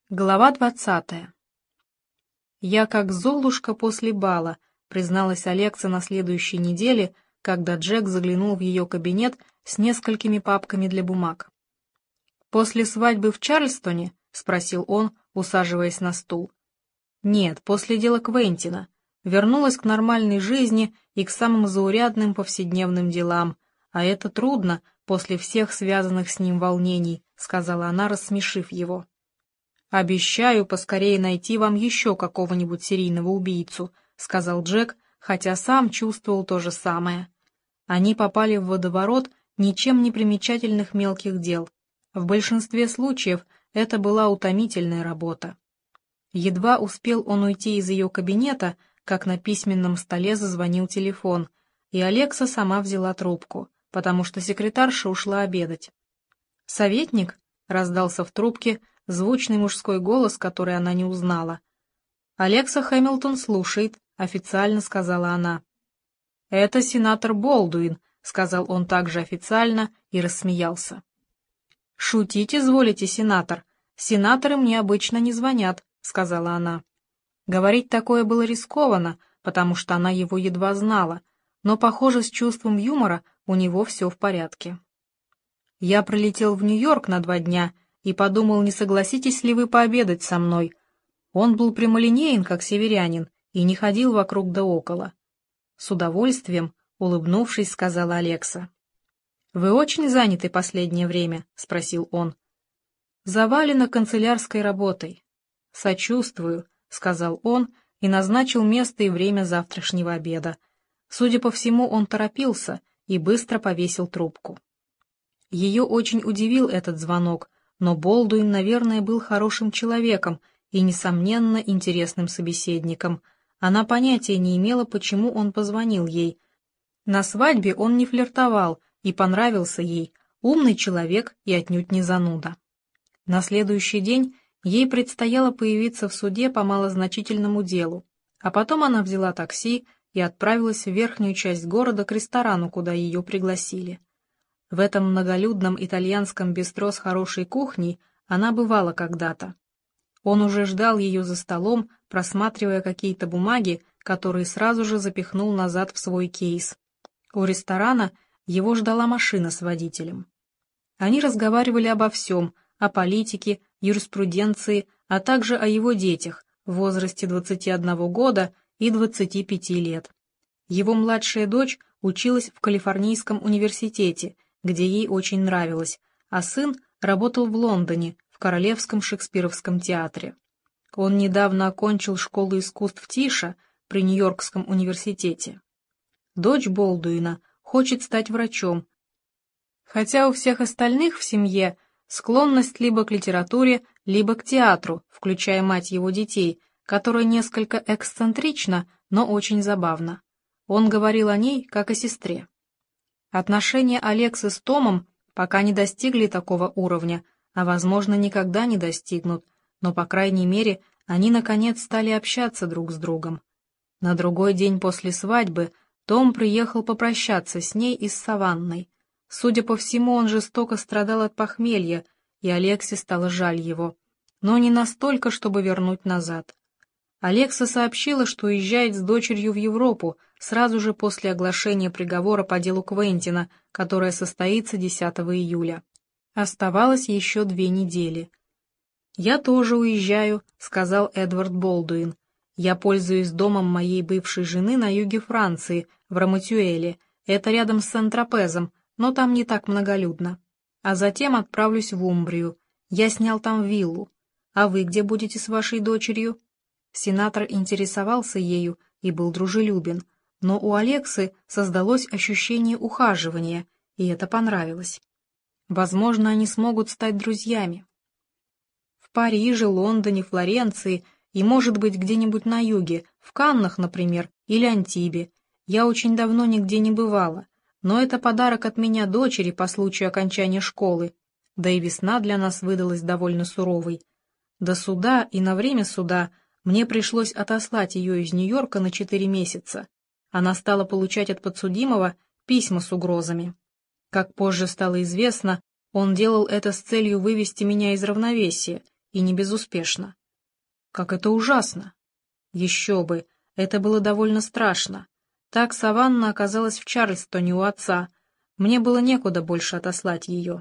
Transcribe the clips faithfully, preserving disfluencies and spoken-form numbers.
Глава двадцатая. «Я как золушка после бала», — призналась Алекса на следующей неделе, когда Джек заглянул в ее кабинет с несколькими папками для бумаг. «После свадьбы в Чарльстоне?» — спросил он, усаживаясь на стул. «Нет, после дела Квентина. Вернулась к нормальной жизни и к самым заурядным повседневным делам, а это трудно после всех связанных с ним волнений», — сказала она, рассмешив его. «Обещаю поскорее найти вам еще какого-нибудь серийного убийцу», — сказал Джек, хотя сам чувствовал то же самое. Они попали в водоворот ничем не примечательных мелких дел. В большинстве случаев это была утомительная работа. Едва успел он уйти из ее кабинета, как на письменном столе зазвонил телефон, и Алекса сама взяла трубку, потому что секретарша ушла обедать. «Советник?» — раздался в трубке звучный мужской голос, который она не узнала. «Алекса Хэмилтон слушает», — официально сказала она. «Это сенатор Болдуин», — сказал он также официально и рассмеялся. «Шутить изволите, сенатор. Сенаторы мне обычно не звонят», — сказала она. Говорить такое было рискованно, потому что она его едва знала, но, похоже, с чувством юмора у него все в порядке. «Я прилетел в Нью-Йорк на два дня и подумал, не согласитесь ли вы пообедать со мной». Он был прямолинеен, как северянин, и не ходил вокруг да около. «С удовольствием», — улыбнувшись, сказала Алекса. «Вы очень заняты последнее время?» — спросил он. «Завалено канцелярской работой». «Сочувствую», — сказал он и назначил место и время завтрашнего обеда. Судя по всему, он торопился и быстро повесил трубку. Ее очень удивил этот звонок, но Болдуин, наверное, был хорошим человеком и, несомненно, интересным собеседником. Она понятия не имела, почему он позвонил ей. На свадьбе он не флиртовал и понравился ей, умный человек и отнюдь не зануда. На следующий день ей предстояло появиться в суде по малозначительному делу, а потом она взяла такси и отправилась в верхнюю часть города к ресторану, куда ее пригласили. В этом многолюдном итальянском бистро с хорошей кухней она бывала когда-то. Он уже ждал ее за столом, просматривая какие-то бумаги, которые сразу же запихнул назад в свой кейс. У ресторана его ждала машина с водителем. Они разговаривали обо всем, о политике, юриспруденции, а также о его детях в возрасте двадцати одного года и двадцати пяти лет. Его младшая дочь училась в Калифорнийском университете, где ей очень нравилось, а сын работал в Лондоне, в Королевском шекспировском театре. Он недавно окончил школу искусств Тиша при Нью-Йоркском университете. Дочь Болдуина хочет стать врачом, хотя у всех остальных в семье склонность либо к литературе, либо к театру, включая мать его детей, которая несколько эксцентрична, но очень забавна. Он говорил о ней, как о сестре. Отношения Алексы с Томом пока не достигли такого уровня, а, возможно, никогда не достигнут, но, по крайней мере, они, наконец, стали общаться друг с другом. На другой день после свадьбы Том приехал попрощаться с ней и с Саванной. Судя по всему, он жестоко страдал от похмелья, и Алексе стало жаль его, но не настолько, чтобы вернуть назад. Алекса сообщила, что уезжает с дочерью в Европу сразу же после оглашения приговора по делу Квентина, которое состоится десятого июля. Оставалось еще две недели. «Я тоже уезжаю», — сказал Эдвард Болдуин. «Я пользуюсь домом моей бывшей жены на юге Франции, в Раматюэле. Это рядом с Сент-Тропезом, но там не так многолюдно. А затем отправлюсь в Умбрию. Я снял там виллу. А вы где будете с вашей дочерью?» Сенатор интересовался ею и был дружелюбен, но у Алексы создалось ощущение ухаживания, и это понравилось. Возможно, они смогут стать друзьями. В Париже, Лондоне, Флоренции и, может быть, где-нибудь на юге, в Каннах, например, или Антибе. Я очень давно нигде не бывала, но это подарок от меня дочери по случаю окончания школы, да и весна для нас выдалась довольно суровой. До суда и на время суда мне пришлось отослать ее из Нью-Йорка на четыре месяца. Она стала получать от подсудимого письма с угрозами. Как позже стало известно, он делал это с целью вывести меня из равновесия, и не безуспешно. Как это ужасно! Еще бы, это было довольно страшно. Так Саванна оказалась в Чарльстоне у отца. Мне было некуда больше отослать ее.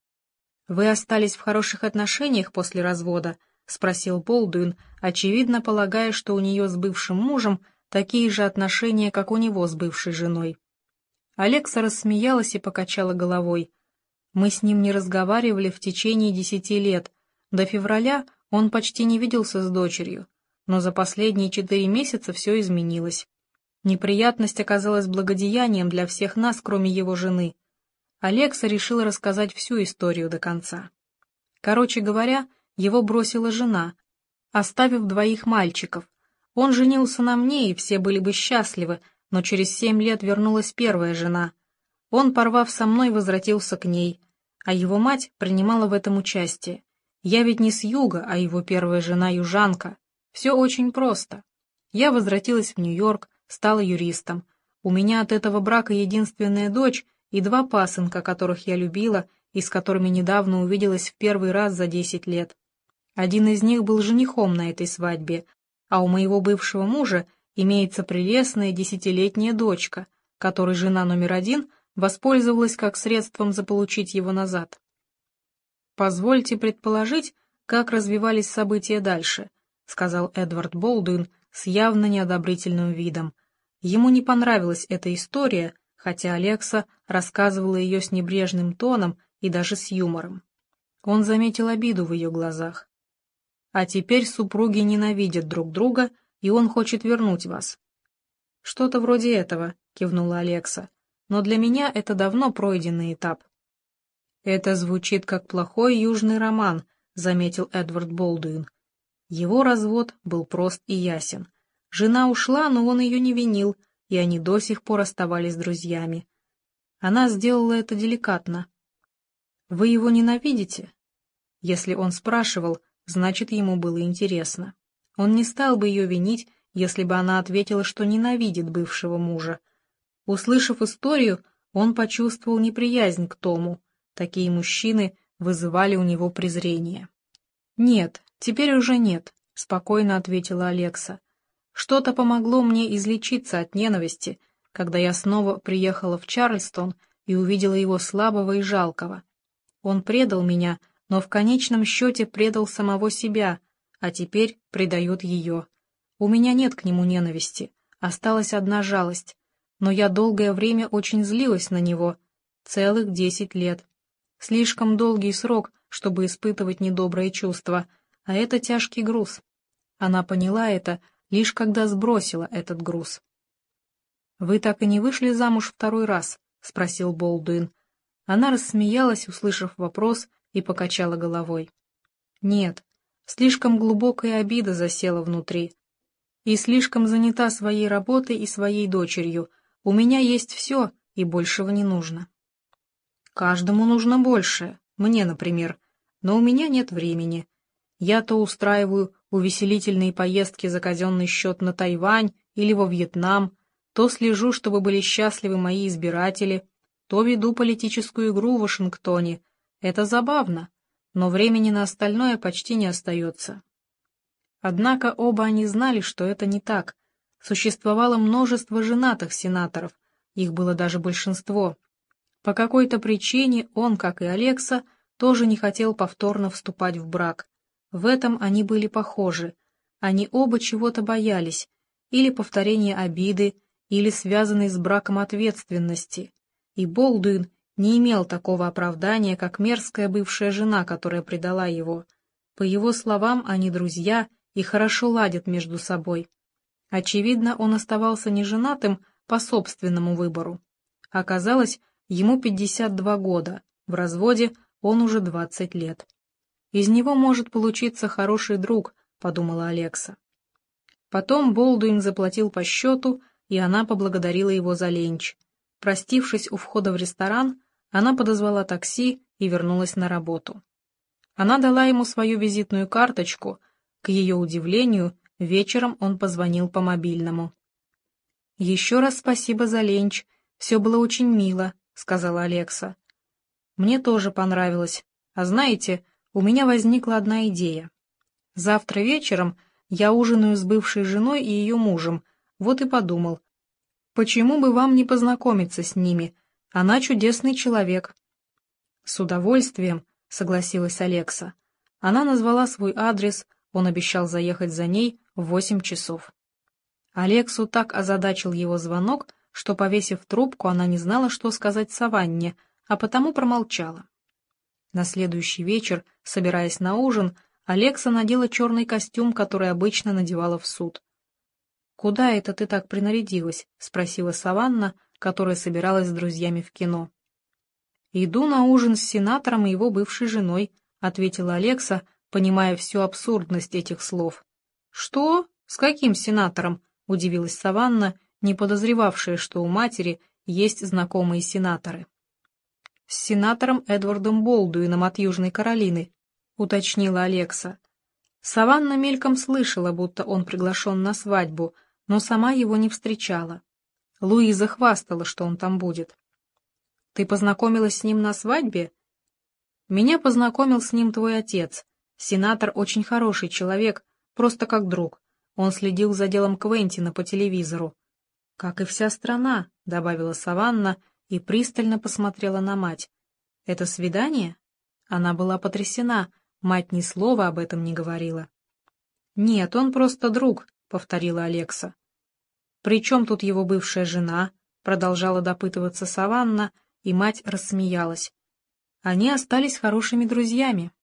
«Вы остались в хороших отношениях после развода?» — спросил Болдуин, очевидно полагая, что у нее с бывшим мужем такие же отношения, как у него с бывшей женой. Алекса рассмеялась и покачала головой. «Мы с ним не разговаривали в течение десяти лет. До февраля он почти не виделся с дочерью, но за последние четыре месяца все изменилось. Неприятность оказалась благодеянием для всех нас, кроме его жены». Алекса решила рассказать всю историю до конца. Короче говоря, его бросила жена, оставив двоих мальчиков. Он женился на мне, и все были бы счастливы, но через семь лет вернулась первая жена. Он, порвав со мной, возвратился к ней, а его мать принимала в этом участие. Я ведь не с юга, а его первая жена южанка. Все очень просто. Я возвратилась в Нью-Йорк, стала юристом. У меня от этого брака единственная дочь и два пасынка, которых я любила и с которыми недавно увиделась в первый раз за десять лет. Один из них был женихом на этой свадьбе, а у моего бывшего мужа имеется прелестная десятилетняя дочка, которой жена номер один воспользовалась как средством заполучить его назад. «Позвольте предположить, как развивались события дальше», — сказал Эдвард Болдуин с явно неодобрительным видом. Ему не понравилась эта история, хотя Алекса рассказывала ее с небрежным тоном и даже с юмором. Он заметил обиду в ее глазах. «А теперь супруги ненавидят друг друга, и он хочет вернуть вас». «Что-то вроде этого», — кивнула Алекса, «но для меня это давно пройденный этап». «Это звучит как плохой южный роман», — заметил Эдвард Болдуин. Его развод был прост и ясен. Жена ушла, но он ее не винил, и они до сих пор оставались друзьями. Она сделала это деликатно. «Вы его ненавидите?» Если он спрашивал, значит, ему было интересно. Он не стал бы ее винить, если бы она ответила, что ненавидит бывшего мужа. Услышав историю, он почувствовал неприязнь к Тому. Такие мужчины вызывали у него презрение. «Нет, теперь уже нет», — спокойно ответила Алекса. «Что-то помогло мне излечиться от ненависти, когда я снова приехала в Чарльстон и увидела его слабого и жалкого. Он предал меня, но в конечном счете предал самого себя, а теперь предает ее. У меня нет к нему ненависти, осталась одна жалость, но я долгое время очень злилась на него, целых десять лет. Слишком долгий срок, чтобы испытывать недобрые чувства, а это тяжкий груз». Она поняла это, лишь когда сбросила этот груз. «Вы так и не вышли замуж второй раз?» — спросил Болдуин. Она рассмеялась, услышав вопрос, и покачала головой. «Нет, слишком глубокая обида засела внутри. И слишком занята своей работой и своей дочерью. У меня есть все, и большего не нужно». «Каждому нужно большее, мне, например, но у меня нет времени. Я то устраиваю увеселительные поездки за казенный счет на Тайвань или во Вьетнам, то слежу, чтобы были счастливы мои избиратели, то веду политическую игру в Вашингтоне. Это забавно, но времени на остальное почти не остается». Однако оба они знали, что это не так. Существовало множество женатых сенаторов, их было даже большинство. По какой-то причине он, как и Алекса, тоже не хотел повторно вступать в брак. В этом они были похожи. Они оба чего-то боялись, или повторения обиды, или связанной с браком ответственности. И Болдуин не имел такого оправдания, как мерзкая бывшая жена, которая предала его. По его словам, они друзья и хорошо ладят между собой. Очевидно, он оставался неженатым по собственному выбору. Оказалось, ему пятьдесят два года, в разводе он уже двадцать лет. «Из него может получиться хороший друг», — подумала Алекса. Потом Болдуин заплатил по счету, и она поблагодарила его за ленч. Простившись у входа в ресторан, она подозвала такси и вернулась на работу. Она дала ему свою визитную карточку. К ее удивлению, вечером он позвонил по мобильному. «Еще раз спасибо за ленч, все было очень мило», — сказала Алекса. «Мне тоже понравилось. А знаете, у меня возникла одна идея. Завтра вечером я ужинаю с бывшей женой и ее мужем, вот и подумал, почему бы вам не познакомиться с ними? Она чудесный человек». «С удовольствием», — согласилась Алекса. Она назвала свой адрес, он обещал заехать за ней в восемь часов. Алексу так озадачил его звонок, что, повесив трубку, она не знала, что сказать Саванне, а потому промолчала. На следующий вечер, собираясь на ужин, Алекса надела черный костюм, который обычно надевала в суд. «Куда это ты так принарядилась?» — спросила Саванна, которая собиралась с друзьями в кино. «Иду на ужин с сенатором и его бывшей женой», — ответила Алекса, понимая всю абсурдность этих слов. «Что? С каким сенатором?» — удивилась Саванна, не подозревавшая, что у матери есть знакомые сенаторы. «С сенатором Эдвардом Болдуином от Южной Каролины», — уточнила Алекса. Саванна мельком слышала, будто он приглашен на свадьбу, но сама его не встречала. Луиза хвастала, что он там будет. «Ты познакомилась с ним на свадьбе?» «Меня познакомил с ним твой отец. Сенатор очень хороший человек, просто как друг. Он следил за делом Квентина по телевизору». «Как и вся страна», — добавила Саванна и пристально посмотрела на мать. «Это свидание?» Она была потрясена, мать ни слова об этом не говорила. «Нет, он просто друг», — повторила Алекса. «При чем тут его бывшая жена?» — продолжала допытываться Саванна, и мать рассмеялась. Они остались хорошими друзьями.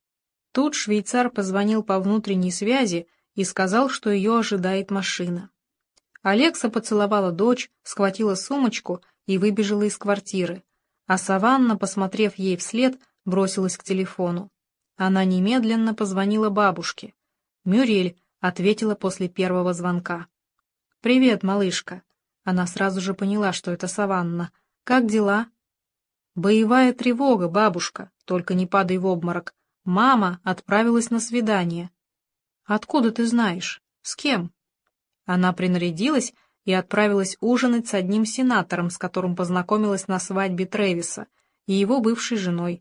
Тут швейцар позвонил по внутренней связи и сказал, что ее ожидает машина. Алекса поцеловала дочь, схватила сумочку и выбежала из квартиры, а Саванна, посмотрев ей вслед, бросилась к телефону. Она немедленно позвонила бабушке. Мюриэль ответила после первого звонка. «Привет, малышка». Она сразу же поняла, что это Саванна. «Как дела?» «Боевая тревога, бабушка, только не падай в обморок. Мама отправилась на свидание». «Откуда ты знаешь? С кем?» Она принарядилась и отправилась ужинать с одним сенатором, с которым познакомилась на свадьбе Трэвиса, и его бывшей женой.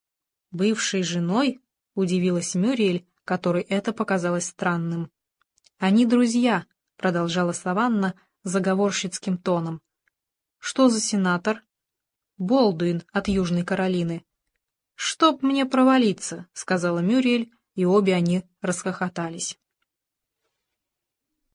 «Бывшей женой?» — удивилась Мюриэль, которой это показалось странным. «Они друзья», — продолжала Саванна заговорщицким тоном. «Что за сенатор?» «Болдуин от Южной Каролины». «Чтоб мне провалиться», — сказала Мюриэль, и обе они расхохотались.